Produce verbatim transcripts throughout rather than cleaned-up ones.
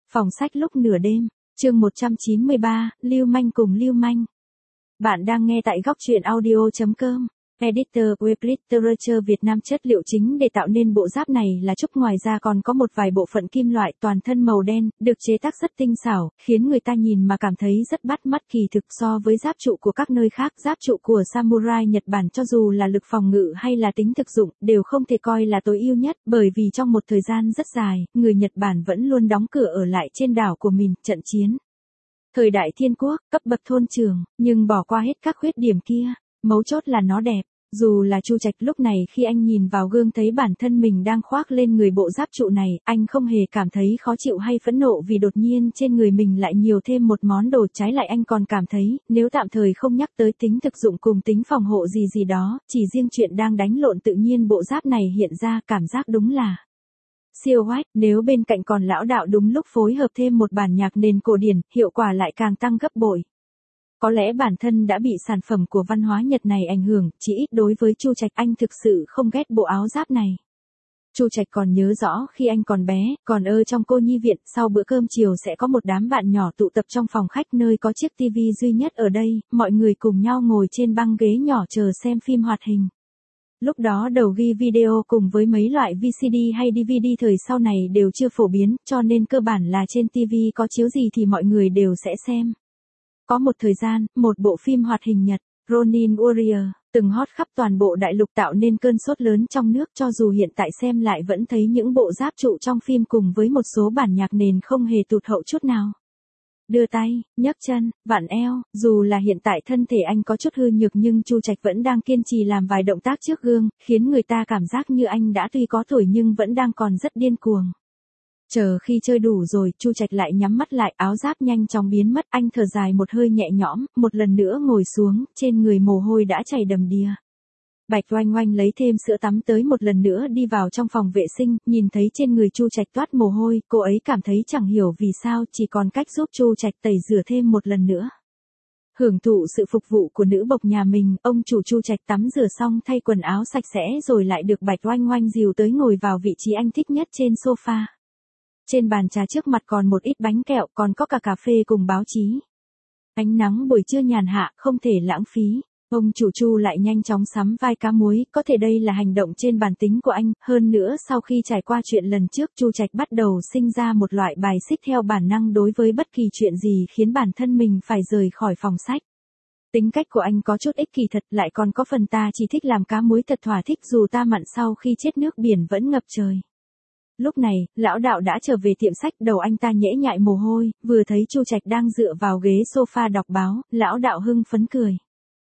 Phòng sách lúc nửa đêm, chương một trăm chín mươi ba, Lưu Manh cùng Lưu Manh. Bạn đang nghe tại góc truyện audio chấm com. Editor Web Literature Việt Nam. Chất liệu chính để tạo nên bộ giáp này là trúc, ngoài ra còn có một vài bộ phận kim loại toàn thân màu đen, được chế tác rất tinh xảo, khiến người ta nhìn mà cảm thấy rất bắt mắt. Kỳ thực so với giáp trụ của các nơi khác, giáp trụ của samurai Nhật Bản cho dù là lực phòng ngự hay là tính thực dụng, đều không thể coi là tối ưu nhất, bởi vì trong một thời gian rất dài, người Nhật Bản vẫn luôn đóng cửa ở lại trên đảo của mình, trận chiến. Thời đại thiên quốc, cấp bậc thôn trưởng, nhưng bỏ qua hết các khuyết điểm kia, mấu chốt là nó đẹp. Dù là Chu Trạch lúc này khi anh nhìn vào gương thấy bản thân mình đang khoác lên người bộ giáp trụ này, anh không hề cảm thấy khó chịu hay phẫn nộ vì đột nhiên trên người mình lại nhiều thêm một món đồ. Trái lại anh còn cảm thấy, nếu tạm thời không nhắc tới tính thực dụng cùng tính phòng hộ gì gì đó, chỉ riêng chuyện đang đánh lộn tự nhiên bộ giáp này hiện ra, cảm giác đúng là siêu oách. Nếu bên cạnh còn lão đạo đúng lúc phối hợp thêm một bản nhạc nền cổ điển, hiệu quả lại càng tăng gấp bội. Có lẽ bản thân đã bị sản phẩm của văn hóa Nhật này ảnh hưởng, chỉ ít đối với Chu Trạch, anh thực sự không ghét bộ áo giáp này. Chu Trạch còn nhớ rõ khi anh còn bé, còn ở trong cô nhi viện, sau bữa cơm chiều sẽ có một đám bạn nhỏ tụ tập trong phòng khách nơi có chiếc tivi duy nhất ở đây, mọi người cùng nhau ngồi trên băng ghế nhỏ chờ xem phim hoạt hình. Lúc đó đầu ghi video cùng với mấy loại vê xê đê hay đê vê đê thời sau này đều chưa phổ biến, cho nên cơ bản là trên tivi có chiếu gì thì mọi người đều sẽ xem. Có một thời gian, một bộ phim hoạt hình Nhật, Ronin Warrior, từng hot khắp toàn bộ đại lục tạo nên cơn sốt lớn trong nước, cho dù hiện tại xem lại vẫn thấy những bộ giáp trụ trong phim cùng với một số bản nhạc nền không hề tụt hậu chút nào. Đưa tay, nhấc chân, vặn eo, dù là hiện tại thân thể anh có chút hư nhược nhưng Chu Trạch vẫn đang kiên trì làm vài động tác trước gương, khiến người ta cảm giác như anh đã tuy có tuổi nhưng vẫn đang còn rất điên cuồng. Chờ khi chơi đủ rồi, Chu Trạch lại nhắm mắt lại, áo giáp nhanh chóng biến mất, anh thở dài một hơi nhẹ nhõm, một lần nữa ngồi xuống, trên người mồ hôi đã chảy đầm đìa. Bạch Oanh Oanh lấy thêm sữa tắm tới một lần nữa đi vào trong phòng vệ sinh, nhìn thấy trên người Chu Trạch toát mồ hôi, cô ấy cảm thấy chẳng hiểu vì sao, chỉ còn cách giúp Chu Trạch tẩy rửa thêm một lần nữa. Hưởng thụ sự phục vụ của nữ bộc nhà mình, ông chủ Chu Trạch tắm rửa xong thay quần áo sạch sẽ rồi lại được Bạch Oanh Oanh dìu tới ngồi vào vị trí anh thích nhất trên sofa. Trên bàn trà trước mặt còn một ít bánh kẹo, còn có cả cà phê cùng báo chí. Ánh nắng buổi trưa nhàn hạ, không thể lãng phí. Ông chủ Chu lại nhanh chóng sắm vai cá muối, có thể đây là hành động trên bản tính của anh, hơn nữa sau khi trải qua chuyện lần trước, Chu Trạch bắt đầu sinh ra một loại bài xích theo bản năng đối với bất kỳ chuyện gì khiến bản thân mình phải rời khỏi phòng sách. Tính cách của anh có chút ích kỷ thật, lại còn có phần ta chỉ thích làm cá muối thật thỏa thích, dù ta mặn sau khi chết nước biển vẫn ngập trời. Lúc này, lão đạo đã trở về tiệm sách, đầu anh ta nhễ nhại mồ hôi, vừa thấy Chu Trạch đang dựa vào ghế sofa đọc báo, lão đạo hưng phấn cười.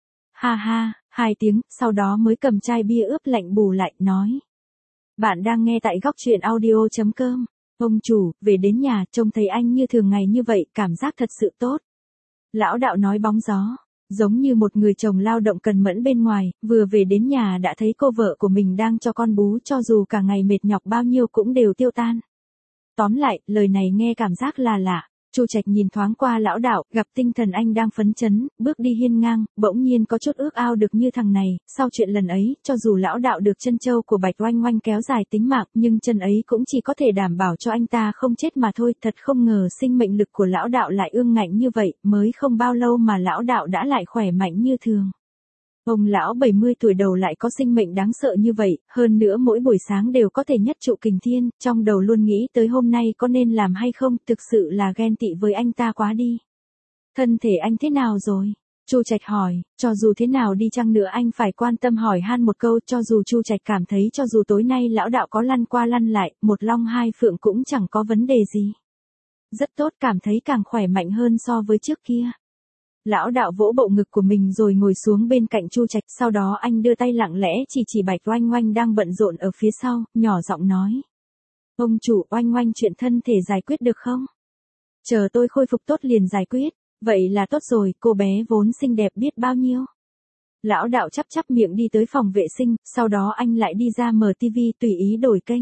Ha ha, hai tiếng, sau đó mới cầm chai bia ướp lạnh bù lại, nói. Bạn đang nghe tại góc truyện audio chấm com. Ông chủ, về đến nhà, trông thấy anh như thường ngày như vậy, cảm giác thật sự tốt. Lão đạo nói bóng gió. Giống như một người chồng lao động cần mẫn bên ngoài, vừa về đến nhà đã thấy cô vợ của mình đang cho con bú, cho dù cả ngày mệt nhọc bao nhiêu cũng đều tiêu tan. Tóm lại, lời này nghe cảm giác là lạ. Chu Trạch nhìn thoáng qua lão đạo, gặp tinh thần anh đang phấn chấn, bước đi hiên ngang, bỗng nhiên có chút ước ao được như thằng này. Sau chuyện lần ấy, cho dù lão đạo được chân châu của Bạch Oanh Oanh kéo dài tính mạng, nhưng chân ấy cũng chỉ có thể đảm bảo cho anh ta không chết mà thôi. Thật không ngờ sinh mệnh lực của lão đạo lại ương ngạnh như vậy, mới không bao lâu mà lão đạo đã lại khỏe mạnh như thường. Ông lão bảy mươi tuổi đầu lại có sinh mệnh đáng sợ như vậy, hơn nữa mỗi buổi sáng đều có thể nhất trụ kình thiên, trong đầu luôn nghĩ tới hôm nay có nên làm hay không, thực sự là ghen tị với anh ta quá đi. Thân thể anh thế nào rồi? Chu Trạch hỏi, cho dù thế nào đi chăng nữa anh phải quan tâm hỏi han một câu, cho dù Chu Trạch cảm thấy cho dù tối nay lão đạo có lăn qua lăn lại, một long hai phượng cũng chẳng có vấn đề gì. Rất tốt, cảm thấy càng khỏe mạnh hơn so với trước kia. Lão đạo vỗ bộ ngực của mình rồi ngồi xuống bên cạnh Chu Trạch, sau đó anh đưa tay lặng lẽ chỉ chỉ Bạch Oanh Oanh đang bận rộn ở phía sau, nhỏ giọng nói. Ông chủ, Oanh Oanh chuyện thân thể giải quyết được không? Chờ tôi khôi phục tốt liền giải quyết, vậy là tốt rồi, cô bé vốn xinh đẹp biết bao nhiêu. Lão đạo chắp chắp miệng đi tới phòng vệ sinh, sau đó anh lại đi ra mở tivi tùy ý đổi kênh.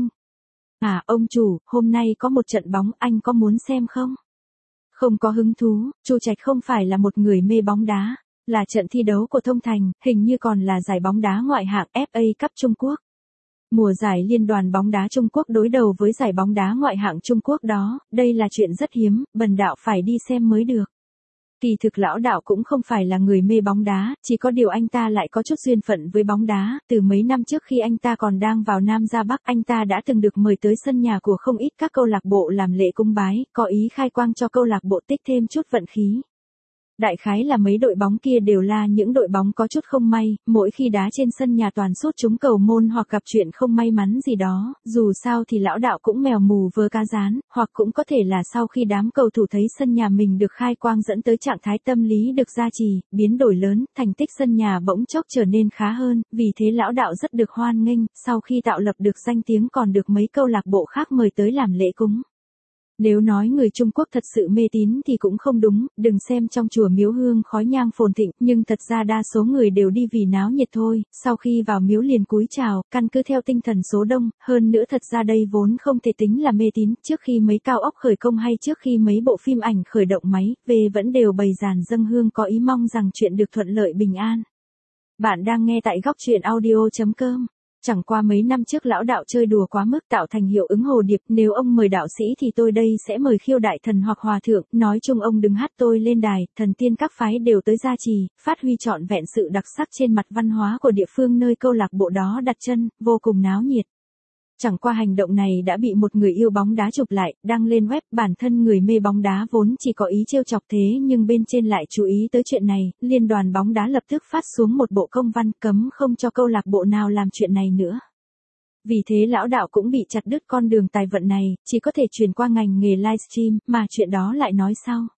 À, ông chủ, hôm nay có một trận bóng, anh có muốn xem không? Không có hứng thú, Chu Trạch không phải là một người mê bóng đá, là trận thi đấu của Thông Thành, hình như còn là giải bóng đá ngoại hạng ép a Cup Trung Quốc. Mùa giải Liên đoàn bóng đá Trung Quốc đối đầu với giải bóng đá ngoại hạng Trung Quốc đó, đây là chuyện rất hiếm, bần đạo phải đi xem mới được. Kỳ thực lão đạo cũng không phải là người mê bóng đá, chỉ có điều anh ta lại có chút duyên phận với bóng đá, từ mấy năm trước khi anh ta còn đang vào Nam ra Bắc, anh ta đã từng được mời tới sân nhà của không ít các câu lạc bộ làm lễ cúng bái, có ý khai quang cho câu lạc bộ tích thêm chút vận khí. Đại khái là mấy đội bóng kia đều là những đội bóng có chút không may, mỗi khi đá trên sân nhà toàn sút trúng cầu môn hoặc gặp chuyện không may mắn gì đó, dù sao thì lão đạo cũng mèo mù vớ cá rán, hoặc cũng có thể là sau khi đám cầu thủ thấy sân nhà mình được khai quang dẫn tới trạng thái tâm lý được gia trì, biến đổi lớn, thành tích sân nhà bỗng chốc trở nên khá hơn, vì thế lão đạo rất được hoan nghênh, sau khi tạo lập được danh tiếng còn được mấy câu lạc bộ khác mời tới làm lễ cúng. Nếu nói người Trung Quốc thật sự mê tín thì cũng không đúng, đừng xem trong chùa miếu hương khói nhang phồn thịnh, nhưng thật ra đa số người đều đi vì náo nhiệt thôi, sau khi vào miếu liền cúi chào, căn cứ theo tinh thần số đông, hơn nữa thật ra đây vốn không thể tính là mê tín, trước khi mấy cao ốc khởi công hay trước khi mấy bộ phim ảnh khởi động máy, về vẫn đều bày dàn dâng hương có ý mong rằng chuyện được thuận lợi bình an. Bạn đang nghe tại góc truyện audio chấm com. Chẳng qua mấy năm trước lão đạo chơi đùa quá mức tạo thành hiệu ứng hồ điệp, nếu ông mời đạo sĩ thì tôi đây sẽ mời khiêu đại thần hoặc hòa thượng, nói chung ông đừng hát tôi lên đài, thần tiên các phái đều tới gia trì, phát huy trọn vẹn sự đặc sắc trên mặt văn hóa của địa phương nơi câu lạc bộ đó đặt chân, vô cùng náo nhiệt. Chẳng qua hành động này đã bị một người yêu bóng đá chụp lại, đăng lên web, bản thân người mê bóng đá vốn chỉ có ý trêu chọc thế nhưng bên trên lại chú ý tới chuyện này, liên đoàn bóng đá lập tức phát xuống một bộ công văn cấm không cho câu lạc bộ nào làm chuyện này nữa. Vì thế lão đạo cũng bị chặt đứt con đường tài vận này, chỉ có thể chuyển qua ngành nghề livestream, mà chuyện đó lại nói sau.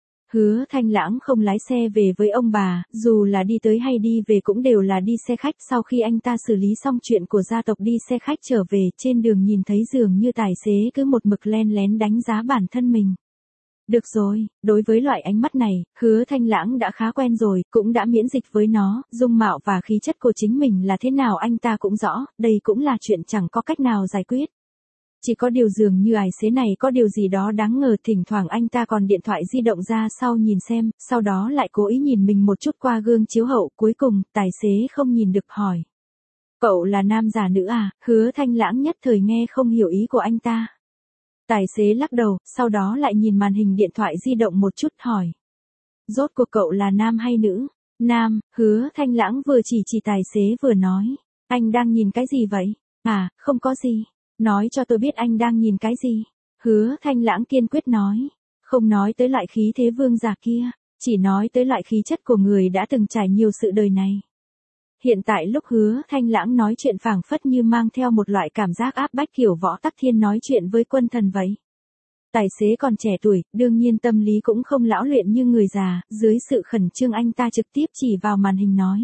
Hứa Thanh Lãng không lái xe về với ông bà, dù là đi tới hay đi về cũng đều là đi xe khách, sau khi anh ta xử lý xong chuyện của gia tộc đi xe khách trở về, trên đường nhìn thấy dường như tài xế cứ một mực len lén đánh giá bản thân mình. Được rồi, đối với loại ánh mắt này, Hứa Thanh Lãng đã khá quen rồi, cũng đã miễn dịch với nó, dung mạo và khí chất của chính mình là thế nào anh ta cũng rõ, đây cũng là chuyện chẳng có cách nào giải quyết. Chỉ có điều dường như tài xế này có điều gì đó đáng ngờ, thỉnh thoảng anh ta còn điện thoại di động ra sau nhìn xem, sau đó lại cố ý nhìn mình một chút qua gương chiếu hậu, cuối cùng, tài xế không nhìn được hỏi. Cậu là nam giả nữ à? Hứa Thanh Lãng nhất thời nghe không hiểu ý của anh ta. Tài xế lắc đầu, sau đó lại nhìn màn hình điện thoại di động một chút hỏi. Rốt cuộc cậu là nam hay nữ? Nam, Hứa Thanh Lãng vừa chỉ chỉ tài xế vừa nói. Anh đang nhìn cái gì vậy? À, không có gì. Nói cho tôi biết anh đang nhìn cái gì. Hứa Thanh Lãng kiên quyết nói. Không nói tới loại khí thế vương giả kia, chỉ nói tới loại khí chất của người đã từng trải nhiều sự đời này. Hiện tại lúc Hứa Thanh Lãng nói chuyện phảng phất như mang theo một loại cảm giác áp bách kiểu Võ Tắc Thiên nói chuyện với quân thần vậy. Tài xế còn trẻ tuổi, đương nhiên tâm lý cũng không lão luyện như người già, dưới sự khẩn trương anh ta trực tiếp chỉ vào màn hình nói.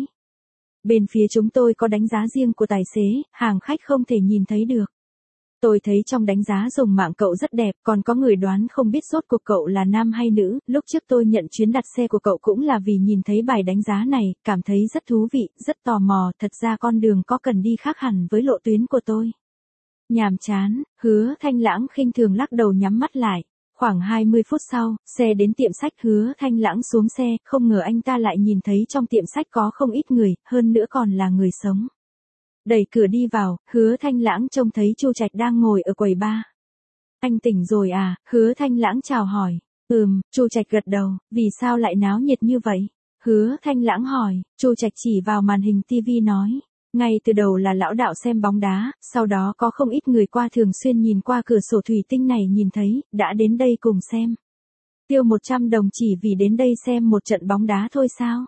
Bên phía chúng tôi có đánh giá riêng của tài xế, hàng khách không thể nhìn thấy được. Tôi thấy trong đánh giá dùng mạng cậu rất đẹp, còn có người đoán không biết rốt cuộc cậu là nam hay nữ, lúc trước tôi nhận chuyến đặt xe của cậu cũng là vì nhìn thấy bài đánh giá này, cảm thấy rất thú vị, rất tò mò, thật ra con đường có cần đi khác hẳn với lộ tuyến của tôi. Nhàm chán, Hứa Thanh Lãng khinh thường lắc đầu nhắm mắt lại. Khoảng hai mươi phút sau, xe đến tiệm sách, Hứa Thanh Lãng xuống xe, không ngờ anh ta lại nhìn thấy trong tiệm sách có không ít người, hơn nữa còn là người sống. Đẩy cửa đi vào, Hứa Thanh Lãng trông thấy Chu Trạch đang ngồi ở quầy bar. Anh tỉnh rồi à? Hứa Thanh Lãng chào hỏi. Ừm, Chu Trạch gật đầu, vì sao lại náo nhiệt như vậy? Hứa Thanh Lãng hỏi, Chu Trạch chỉ vào màn hình tivi nói. Ngay từ đầu là lão đạo xem bóng đá, sau đó có không ít người qua thường xuyên nhìn qua cửa sổ thủy tinh này nhìn thấy, đã đến đây cùng xem. Tiêu một trăm đồng chỉ vì đến đây xem một trận bóng đá thôi sao?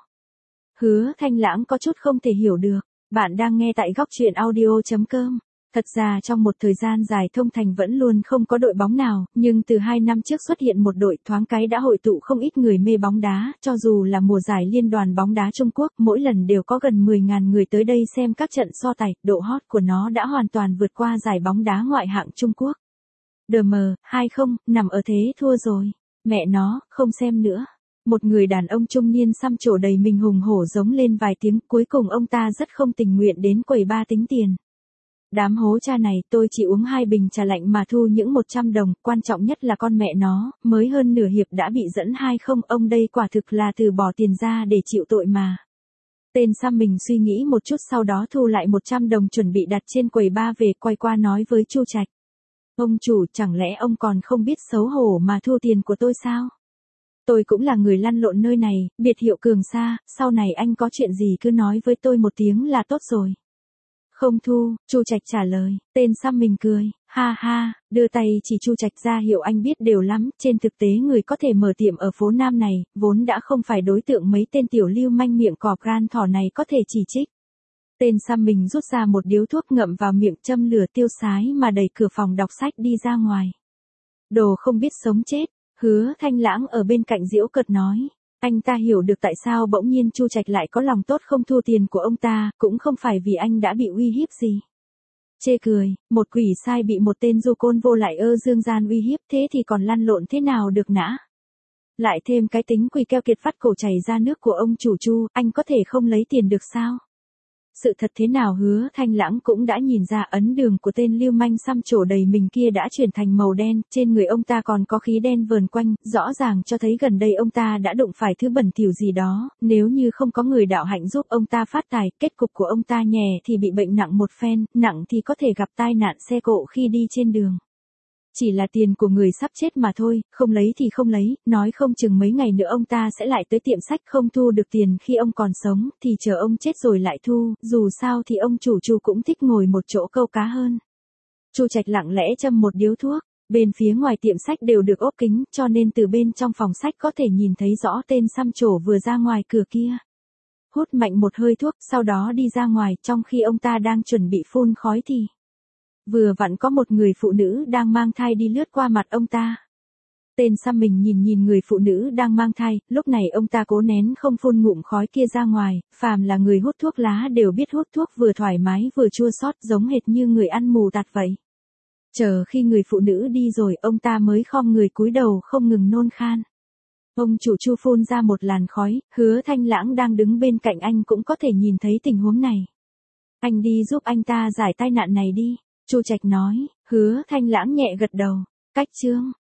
Hứa Thanh Lãng có chút không thể hiểu được. Bạn đang nghe tại góc truyện audio chấm com. Thật ra trong một thời gian dài Thông Thành vẫn luôn không có đội bóng nào, nhưng từ hai năm trước xuất hiện một đội, thoáng cái đã hội tụ không ít người mê bóng đá, cho dù là mùa giải Liên đoàn bóng đá Trung Quốc, mỗi lần đều có gần mười nghìn người tới đây xem các trận so tài, độ hot của nó đã hoàn toàn vượt qua giải bóng đá ngoại hạng Trung Quốc. đê em hai không, nằm ở thế thua rồi. Mẹ nó, không xem nữa. Một người đàn ông trung niên xăm trổ đầy mình hùng hổ giống lên vài tiếng, cuối cùng ông ta rất không tình nguyện đến quầy ba tính tiền. Đám hố cha này, tôi chỉ uống hai bình trà lạnh mà thu những một trăm đồng, quan trọng nhất là con mẹ nó, mới hơn nửa hiệp đã bị dẫn hai không, ông đây quả thực là từ bỏ tiền ra để chịu tội mà. Tên xăm mình suy nghĩ một chút sau đó thu lại một trăm đồng chuẩn bị đặt trên quầy bar về, quay qua nói với Chu Trạch. Ông chủ, chẳng lẽ ông còn không biết xấu hổ mà thu tiền của tôi sao? Tôi cũng là người lăn lộn nơi này, biệt hiệu Cường Sa, sau này anh có chuyện gì cứ nói với tôi một tiếng là tốt rồi. Không thu, Chu Trạch trả lời. Tên xăm mình cười, ha ha, đưa tay chỉ Chu Trạch ra hiệu anh biết đều lắm, trên thực tế người có thể mở tiệm ở phố Nam này, vốn đã không phải đối tượng mấy tên tiểu lưu manh miệng cọp gan thỏ này có thể chỉ trích. Tên xăm mình rút ra một điếu thuốc ngậm vào miệng châm lửa tiêu sái mà đẩy cửa phòng đọc sách đi ra ngoài. Đồ không biết sống chết, Hứa Thanh Lãng ở bên cạnh giễu cợt nói. Anh ta hiểu được tại sao bỗng nhiên Chu Trạch lại có lòng tốt không thu tiền của ông ta, cũng không phải vì anh đã bị uy hiếp gì. Chê cười, một quỷ sai bị một tên du côn vô lại ơ dương gian uy hiếp thế thì còn lăn lộn thế nào được nã. Lại thêm cái tính quỳ keo kiệt vắt cổ chảy ra nước của ông chủ Chu, anh có thể không lấy tiền được sao? Sự thật thế nào Hứa Thanh Lãng cũng đã nhìn ra ấn đường của tên lưu manh xăm trổ đầy mình kia đã chuyển thành màu đen, trên người ông ta còn có khí đen vờn quanh, rõ ràng cho thấy gần đây ông ta đã đụng phải thứ bẩn thỉu gì đó, nếu như không có người đạo hạnh giúp ông ta phát tài, kết cục của ông ta nhẹ thì bị bệnh nặng một phen, nặng thì có thể gặp tai nạn xe cộ khi đi trên đường. Chỉ là tiền của người sắp chết mà thôi, không lấy thì không lấy, nói không chừng mấy ngày nữa ông ta sẽ lại tới tiệm sách không thu được tiền khi ông còn sống, thì chờ ông chết rồi lại thu, dù sao thì ông chủ Chu cũng thích ngồi một chỗ câu cá hơn. Chu Trạch lặng lẽ châm một điếu thuốc, bên phía ngoài tiệm sách đều được ốp kính, cho nên từ bên trong phòng sách có thể nhìn thấy rõ tên xăm trổ vừa ra ngoài cửa kia. Hút mạnh một hơi thuốc, sau đó đi ra ngoài, trong khi ông ta đang chuẩn bị phun khói thì vừa vặn có một người phụ nữ đang mang thai đi lướt qua mặt ông ta. Tên xăm mình nhìn nhìn người phụ nữ đang mang thai, lúc này ông ta cố nén không phun ngụm khói kia ra ngoài, phàm là người hút thuốc lá đều biết hút thuốc vừa thoải mái vừa chua xót giống hệt như người ăn mù tạt vậy. Chờ khi người phụ nữ đi rồi ông ta mới khom người cúi đầu không ngừng nôn khan. Ông chủ Chu phun ra một làn khói, Hứa Thanh Lãng đang đứng bên cạnh anh cũng có thể nhìn thấy tình huống này. Anh đi giúp anh ta giải tai nạn này đi. Chu Trạch nói, Hứa Thanh Lãng nhẹ gật đầu. Cách chương